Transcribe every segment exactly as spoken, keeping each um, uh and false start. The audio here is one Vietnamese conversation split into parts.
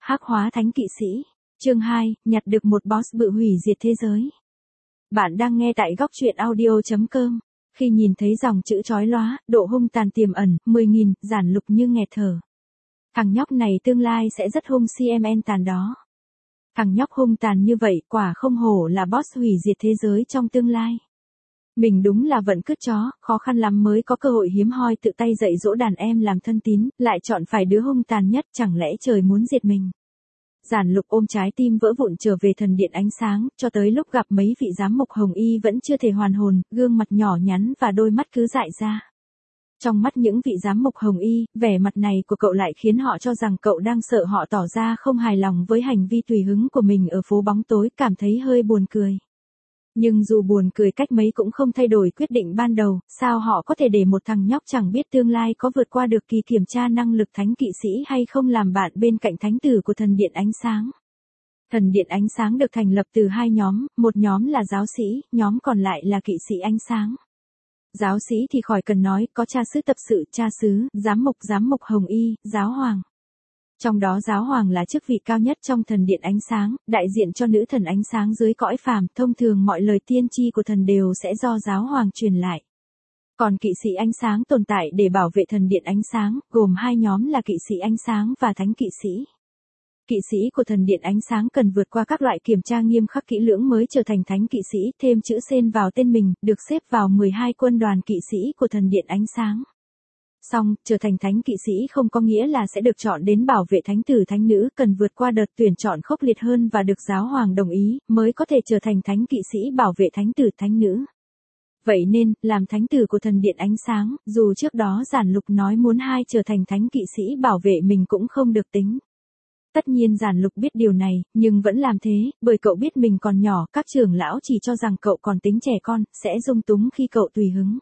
Hắc hóa thánh kỵ sĩ. Chương hai, nhặt được một boss bự hủy diệt thế giới. Bạn đang nghe tại góc truyện audio chấm com. Khi nhìn thấy dòng chữ chói lóa, độ hung tàn tiềm ẩn, mười nghìn, giản lục như nghẹt thở. Thằng nhóc này tương lai sẽ rất hung cmn tàn đó. Thằng nhóc hung tàn như vậy, quả không hổ là boss hủy diệt thế giới trong tương lai. Mình đúng là vận cứt chó, khó khăn lắm mới có cơ hội hiếm hoi tự tay dạy dỗ đàn em làm thân tín, lại chọn phải đứa hung tàn nhất, chẳng lẽ trời muốn diệt mình. Giản lục ôm trái tim vỡ vụn trở về thần điện ánh sáng, cho tới lúc gặp mấy vị giám mục hồng y vẫn chưa thể hoàn hồn, gương mặt nhỏ nhắn và đôi mắt cứ dại ra. Trong mắt những vị giám mục hồng y, vẻ mặt này của cậu lại khiến họ cho rằng cậu đang sợ họ tỏ ra không hài lòng với hành vi tùy hứng của mình ở phố bóng tối, cảm thấy hơi buồn cười. Nhưng dù buồn cười cách mấy cũng không thay đổi quyết định ban đầu, sao họ có thể để một thằng nhóc chẳng biết tương lai có vượt qua được kỳ kiểm tra năng lực thánh kỵ sĩ hay không làm bạn bên cạnh thánh tử của thần điện ánh sáng. Thần điện ánh sáng được thành lập từ hai nhóm, một nhóm là giáo sĩ, nhóm còn lại là kỵ sĩ ánh sáng. Giáo sĩ thì khỏi cần nói, có cha xứ tập sự, cha xứ, giám mục, giám mục hồng y, giáo hoàng. Trong đó giáo hoàng là chức vị cao nhất trong thần điện ánh sáng, đại diện cho nữ thần ánh sáng dưới cõi phàm, thông thường mọi lời tiên tri của thần đều sẽ do giáo hoàng truyền lại. Còn kỵ sĩ ánh sáng tồn tại để bảo vệ thần điện ánh sáng, gồm hai nhóm là kỵ sĩ ánh sáng và thánh kỵ sĩ. Kỵ sĩ của thần điện ánh sáng cần vượt qua các loại kiểm tra nghiêm khắc kỹ lưỡng mới trở thành thánh kỵ sĩ, thêm chữ sen vào tên mình, được xếp vào mười hai quân đoàn kỵ sĩ của thần điện ánh sáng. Xong, trở thành thánh kỵ sĩ không có nghĩa là sẽ được chọn đến bảo vệ thánh tử thánh nữ, cần vượt qua đợt tuyển chọn khốc liệt hơn và được giáo hoàng đồng ý, mới có thể trở thành thánh kỵ sĩ bảo vệ thánh tử thánh nữ. Vậy nên, làm thánh tử của thần điện ánh sáng, dù trước đó giản lục nói muốn hai trở thành thánh kỵ sĩ bảo vệ mình cũng không được tính. Tất nhiên giản lục biết điều này, nhưng vẫn làm thế, bởi cậu biết mình còn nhỏ, các trưởng lão chỉ cho rằng cậu còn tính trẻ con, sẽ dung túng khi cậu tùy hứng.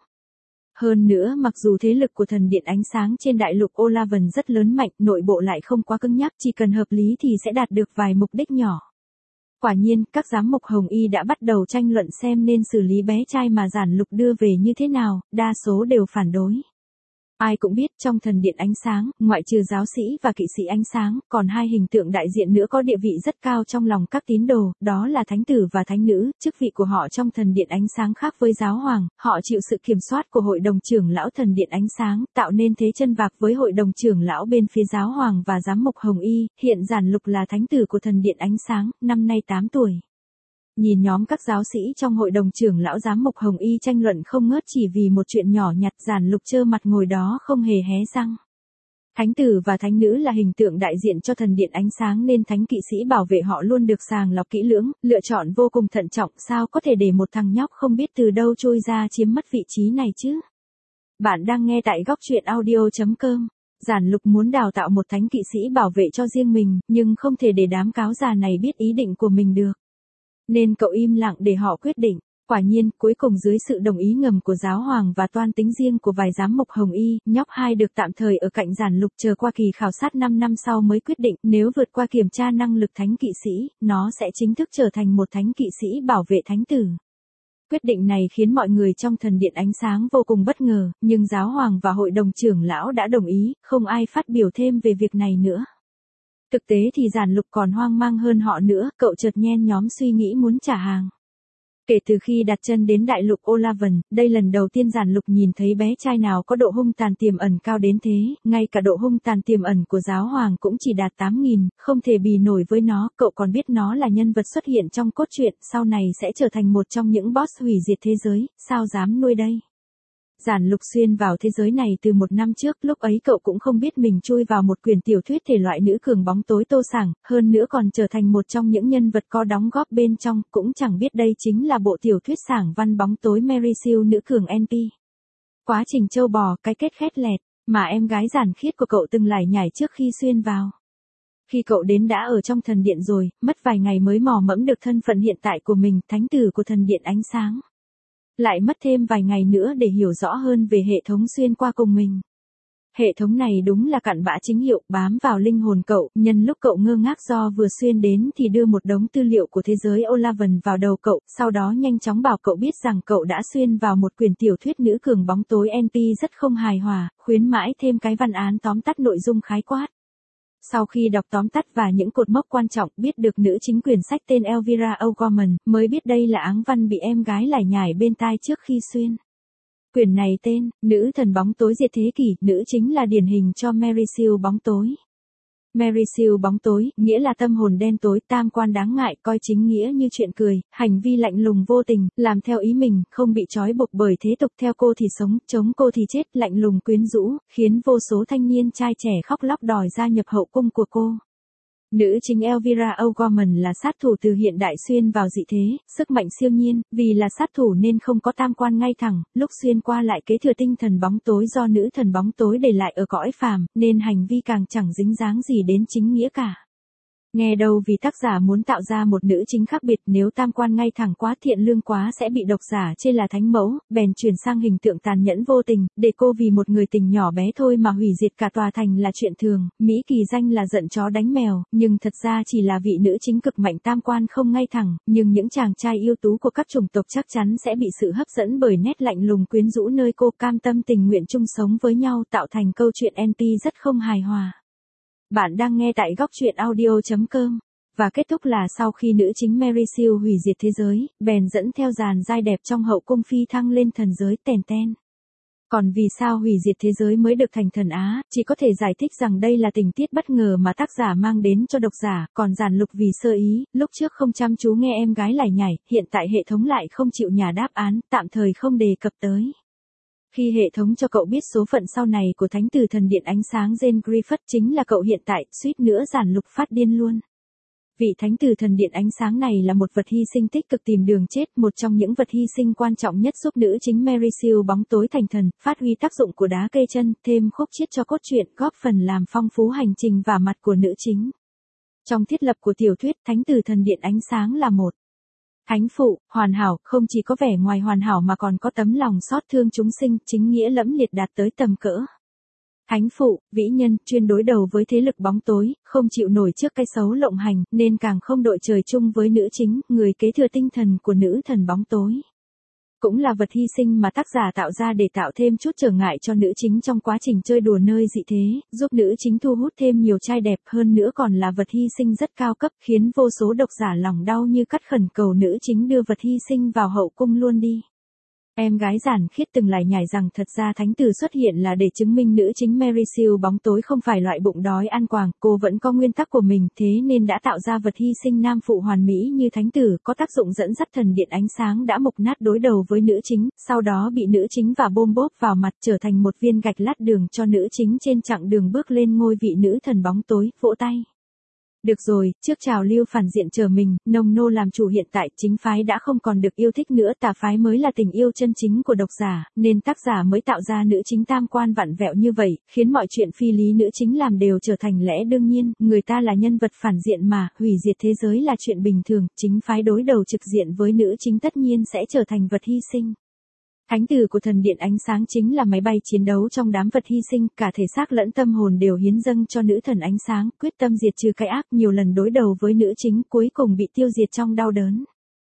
Hơn nữa, mặc dù thế lực của thần điện ánh sáng trên đại lục Olaven rất lớn mạnh, nội bộ lại không quá cứng nhắc, chỉ cần hợp lý thì sẽ đạt được vài mục đích nhỏ. Quả nhiên, các giám mục hồng y đã bắt đầu tranh luận xem nên xử lý bé trai mà giản lục đưa về như thế nào, đa số đều phản đối. Ai cũng biết trong thần điện ánh sáng, ngoại trừ giáo sĩ và kỵ sĩ ánh sáng, còn hai hình tượng đại diện nữa có địa vị rất cao trong lòng các tín đồ, đó là thánh tử và thánh nữ, chức vị của họ trong thần điện ánh sáng khác với giáo hoàng, họ chịu sự kiểm soát của hội đồng trưởng lão thần điện ánh sáng, tạo nên thế chân vạc với hội đồng trưởng lão bên phía giáo hoàng và giám mục hồng y, hiện giản lục là thánh tử của thần điện ánh sáng, năm nay tám tuổi. Nhìn nhóm các giáo sĩ trong hội đồng trưởng lão giám mục hồng y tranh luận không ngớt chỉ vì một chuyện nhỏ nhặt, giản lục trơ mặt ngồi đó không hề hé răng. Thánh tử và thánh nữ là hình tượng đại diện cho thần điện ánh sáng nên thánh kỵ sĩ bảo vệ họ luôn được sàng lọc kỹ lưỡng, lựa chọn vô cùng thận trọng, sao có thể để một thằng nhóc không biết từ đâu trôi ra chiếm mất vị trí này chứ. Bạn đang nghe tại góc truyện audio chấm com. Giản lục muốn đào tạo một thánh kỵ sĩ bảo vệ cho riêng mình, nhưng không thể để đám cáo già này biết ý định của mình được. Nên cậu im lặng để họ quyết định. Quả nhiên, cuối cùng dưới sự đồng ý ngầm của giáo hoàng và toan tính riêng của vài giám mục hồng y, nhóc hai được tạm thời ở cạnh giản lục chờ qua kỳ khảo sát năm năm sau mới quyết định, nếu vượt qua kiểm tra năng lực thánh kỵ sĩ, nó sẽ chính thức trở thành một thánh kỵ sĩ bảo vệ thánh tử. Quyết định này khiến mọi người trong thần điện ánh sáng vô cùng bất ngờ, nhưng giáo hoàng và hội đồng trưởng lão đã đồng ý, không ai phát biểu thêm về việc này nữa. Thực tế thì giản lục còn hoang mang hơn họ nữa, cậu chợt nhen nhóm suy nghĩ muốn trả hàng. Kể từ khi đặt chân đến đại lục Olaven, đây lần đầu tiên giản lục nhìn thấy bé trai nào có độ hung tàn tiềm ẩn cao đến thế, ngay cả độ hung tàn tiềm ẩn của giáo hoàng cũng chỉ đạt tám nghìn, không thể bì nổi với nó, cậu còn biết nó là nhân vật xuất hiện trong cốt truyện, sau này sẽ trở thành một trong những boss hủy diệt thế giới, sao dám nuôi đây. Giản lục xuyên vào thế giới này từ một năm trước, lúc ấy cậu cũng không biết mình chui vào một quyển tiểu thuyết thể loại nữ cường bóng tối tô sảng, hơn nữa còn trở thành một trong những nhân vật có đóng góp bên trong, cũng chẳng biết đây chính là bộ tiểu thuyết sảng văn bóng tối Mary Sue nữ cường en pê. Quá trình trâu bò, cái kết khét lẹt, mà em gái giản khiết của cậu từng lải nhải trước khi xuyên vào. Khi cậu đến đã ở trong thần điện rồi, mất vài ngày mới mò mẫm được thân phận hiện tại của mình, thánh tử của thần điện ánh sáng. Lại mất thêm vài ngày nữa để hiểu rõ hơn về hệ thống xuyên qua cùng mình. Hệ thống này đúng là cặn bã chính hiệu, bám vào linh hồn cậu, nhân lúc cậu ngơ ngác do vừa xuyên đến thì đưa một đống tư liệu của thế giới Olaven vào đầu cậu, sau đó nhanh chóng bảo cậu biết rằng cậu đã xuyên vào một quyển tiểu thuyết nữ cường bóng tối en pê rất không hài hòa, khuyến mãi thêm cái văn án tóm tắt nội dung khái quát. Sau khi đọc tóm tắt và những cột mốc quan trọng, biết được nữ chính quyển sách tên Elvira O'Gorman, mới biết đây là áng văn bị em gái lải nhải bên tai trước khi xuyên. Quyển này tên, Nữ thần bóng tối diệt thế kỷ, nữ chính là điển hình cho Mary Sue bóng tối. Mary Sue bóng tối, nghĩa là tâm hồn đen tối, tam quan đáng ngại, coi chính nghĩa như chuyện cười, hành vi lạnh lùng vô tình, làm theo ý mình, không bị trói buộc bởi thế tục, theo cô thì sống, chống cô thì chết, lạnh lùng quyến rũ, khiến vô số thanh niên trai trẻ khóc lóc đòi gia nhập hậu cung của cô. Nữ chính Elvira O'Gorman là sát thủ từ hiện đại xuyên vào dị thế, sức mạnh siêu nhiên, vì là sát thủ nên không có tam quan ngay thẳng, lúc xuyên qua lại kế thừa tinh thần bóng tối do nữ thần bóng tối để lại ở cõi phàm, nên hành vi càng chẳng dính dáng gì đến chính nghĩa cả. Nghe đâu vì tác giả muốn tạo ra một nữ chính khác biệt, nếu tam quan ngay thẳng quá, thiện lương quá sẽ bị độc giả chê là thánh mẫu, bèn chuyển sang hình tượng tàn nhẫn vô tình, để cô vì một người tình nhỏ bé thôi mà hủy diệt cả tòa thành là chuyện thường. Mỹ kỳ danh là giận chó đánh mèo, nhưng thật ra chỉ là vị nữ chính cực mạnh tam quan không ngay thẳng, nhưng những chàng trai yêu tú của các chủng tộc chắc chắn sẽ bị sự hấp dẫn bởi nét lạnh lùng quyến rũ nơi cô cam tâm tình nguyện chung sống với nhau, tạo thành câu chuyện en pê rất không hài hòa. Bạn đang nghe tại góc truyện audio chấm com. Và kết thúc là sau khi nữ chính Mary Sue hủy diệt thế giới, bèn dẫn theo dàn giai đẹp trong hậu cung phi thăng lên thần giới tèn ten. Còn vì sao hủy diệt thế giới mới được thành thần Á, chỉ có thể giải thích rằng đây là tình tiết bất ngờ mà tác giả mang đến cho độc giả, còn Giản Lục vì sơ ý, lúc trước không chăm chú nghe em gái lải nhải, hiện tại hệ thống lại không chịu nhả đáp án, tạm thời không đề cập tới. Khi hệ thống cho cậu biết số phận sau này của thánh tử thần điện ánh sáng Jane Griffith chính là cậu hiện tại, suýt nữa Giản Lục phát điên luôn. Vị thánh tử thần điện ánh sáng này là một vật hy sinh tích cực tìm đường chết, một trong những vật hy sinh quan trọng nhất giúp nữ chính Mary Sue bóng tối thành thần, phát huy tác dụng của đá cây chân, thêm khúc chiết cho cốt truyện, góp phần làm phong phú hành trình vả mặt của nữ chính. Trong thiết lập của tiểu thuyết, thánh tử thần điện ánh sáng là một thánh phụ, hoàn hảo, không chỉ có vẻ ngoài hoàn hảo mà còn có tấm lòng xót thương chúng sinh, chính nghĩa lẫm liệt đạt tới tầm cỡ. Thánh phụ, vĩ nhân, chuyên đối đầu với thế lực bóng tối, không chịu nổi trước cái xấu lộng hành, nên càng không đội trời chung với nữ chính, người kế thừa tinh thần của nữ thần bóng tối. Cũng là vật hy sinh mà tác giả tạo ra để tạo thêm chút trở ngại cho nữ chính trong quá trình chơi đùa nơi dị thế, giúp nữ chính thu hút thêm nhiều trai đẹp, hơn nữa còn là vật hy sinh rất cao cấp, khiến vô số độc giả lòng đau như cắt khẩn cầu nữ chính đưa vật hy sinh vào hậu cung luôn đi. Em gái Giản Khiết từng lải nhải rằng thật ra thánh tử xuất hiện là để chứng minh nữ chính Mary Sue bóng tối không phải loại bụng đói ăn quàng, cô vẫn có nguyên tắc của mình, thế nên đã tạo ra vật hy sinh nam phụ hoàn mỹ như thánh tử, có tác dụng dẫn dắt thần điện ánh sáng đã mục nát đối đầu với nữ chính, sau đó bị nữ chính và bôm bốp vào mặt, trở thành một viên gạch lát đường cho nữ chính trên chặng đường bước lên ngôi vị nữ thần bóng tối. Vỗ tay. Được rồi, trước trào lưu phản diện chờ mình, nông nô làm chủ hiện tại, chính phái đã không còn được yêu thích nữa, tà phái mới là tình yêu chân chính của độc giả, nên tác giả mới tạo ra nữ chính tam quan vặn vẹo như vậy, khiến mọi chuyện phi lý nữ chính làm đều trở thành lẽ đương nhiên, người ta là nhân vật phản diện mà, hủy diệt thế giới là chuyện bình thường, chính phái đối đầu trực diện với nữ chính tất nhiên sẽ trở thành vật hy sinh. Thánh tử của thần điện ánh sáng chính là máy bay chiến đấu trong đám vật hy sinh, cả thể xác lẫn tâm hồn đều hiến dâng cho nữ thần ánh sáng, quyết tâm diệt trừ cái ác, nhiều lần đối đầu với nữ chính, cuối cùng bị tiêu diệt trong đau đớn.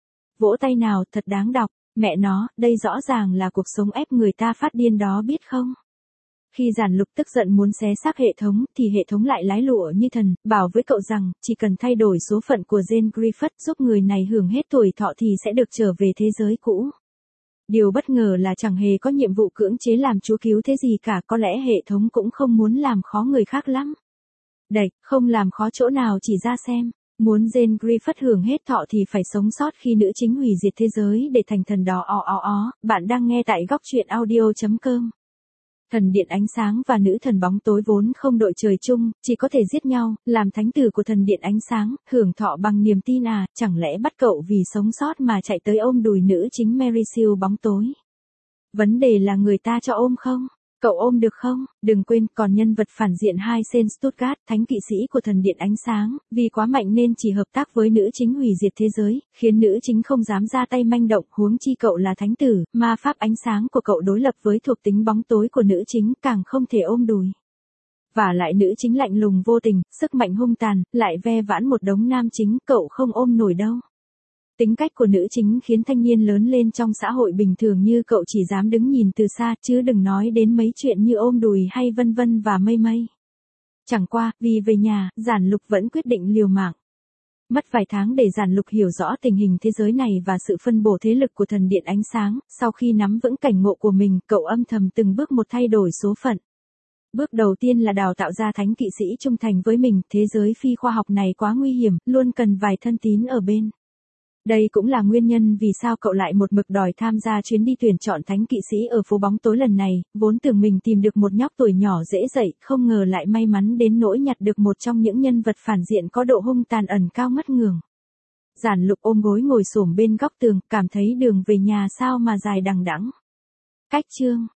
Vỗ tay nào, thật đáng đọc, mẹ nó, đây rõ ràng là cuộc sống ép người ta phát điên đó biết không? Khi Giản Lục tức giận muốn xé xác hệ thống, thì hệ thống lại lái lụa như thần, bảo với cậu rằng, chỉ cần thay đổi số phận của Jane Griffith giúp người này hưởng hết tuổi thọ thì sẽ được trở về thế giới cũ. Điều bất ngờ là chẳng hề có nhiệm vụ cưỡng chế làm chúa cứu thế gì cả, có lẽ hệ thống cũng không muốn làm khó người khác lắm. Đẩy, không làm khó chỗ nào chỉ ra xem. Muốn Jane Griffith hưởng hết thọ thì phải sống sót khi nữ chính hủy diệt thế giới để thành thần đó ó ó ó. Bạn đang nghe tại góc truyện audio chấm com. Thần điện ánh sáng và nữ thần bóng tối vốn không đội trời chung, chỉ có thể giết nhau, làm thánh tử của thần điện ánh sáng, hưởng thọ bằng niềm tin à, chẳng lẽ bắt cậu vì sống sót mà chạy tới ôm đùi nữ chính Mary Sue bóng tối. Vấn đề là người ta cho ôm không? Cậu ôm được không? Đừng quên, còn nhân vật phản diện hai Sen Stuttgart, thánh kỵ sĩ của thần điện ánh sáng, vì quá mạnh nên chỉ hợp tác với nữ chính hủy diệt thế giới, khiến nữ chính không dám ra tay manh động, huống chi cậu là thánh tử, ma pháp ánh sáng của cậu đối lập với thuộc tính bóng tối của nữ chính, càng không thể ôm đùi. Và lại nữ chính lạnh lùng vô tình, sức mạnh hung tàn, lại ve vãn một đống nam chính, cậu không ôm nổi đâu. Tính cách của nữ chính khiến thanh niên lớn lên trong xã hội bình thường như cậu chỉ dám đứng nhìn từ xa, chứ đừng nói đến mấy chuyện như ôm đùi hay vân vân và mây mây. Chẳng qua, vì về nhà, Giản Lục vẫn quyết định liều mạng. Mất vài tháng để Giản Lục hiểu rõ tình hình thế giới này và sự phân bổ thế lực của thần điện ánh sáng, sau khi nắm vững cảnh ngộ của mình, cậu âm thầm từng bước một thay đổi số phận. Bước đầu tiên là đào tạo ra thánh kỵ sĩ trung thành với mình, thế giới phi khoa học này quá nguy hiểm, luôn cần vài thân tín ở bên. Đây cũng là nguyên nhân vì sao cậu lại một mực đòi tham gia chuyến đi tuyển chọn thánh kỵ sĩ ở phố bóng tối lần này, vốn tưởng mình tìm được một nhóc tuổi nhỏ dễ dậy, không ngờ lại may mắn đến nỗi nhặt được một trong những nhân vật phản diện có độ hung tàn ẩn cao ngất ngường. Giản Lục ôm gối ngồi xổm bên góc tường, cảm thấy đường về nhà sao mà dài đằng đẵng. Cách chương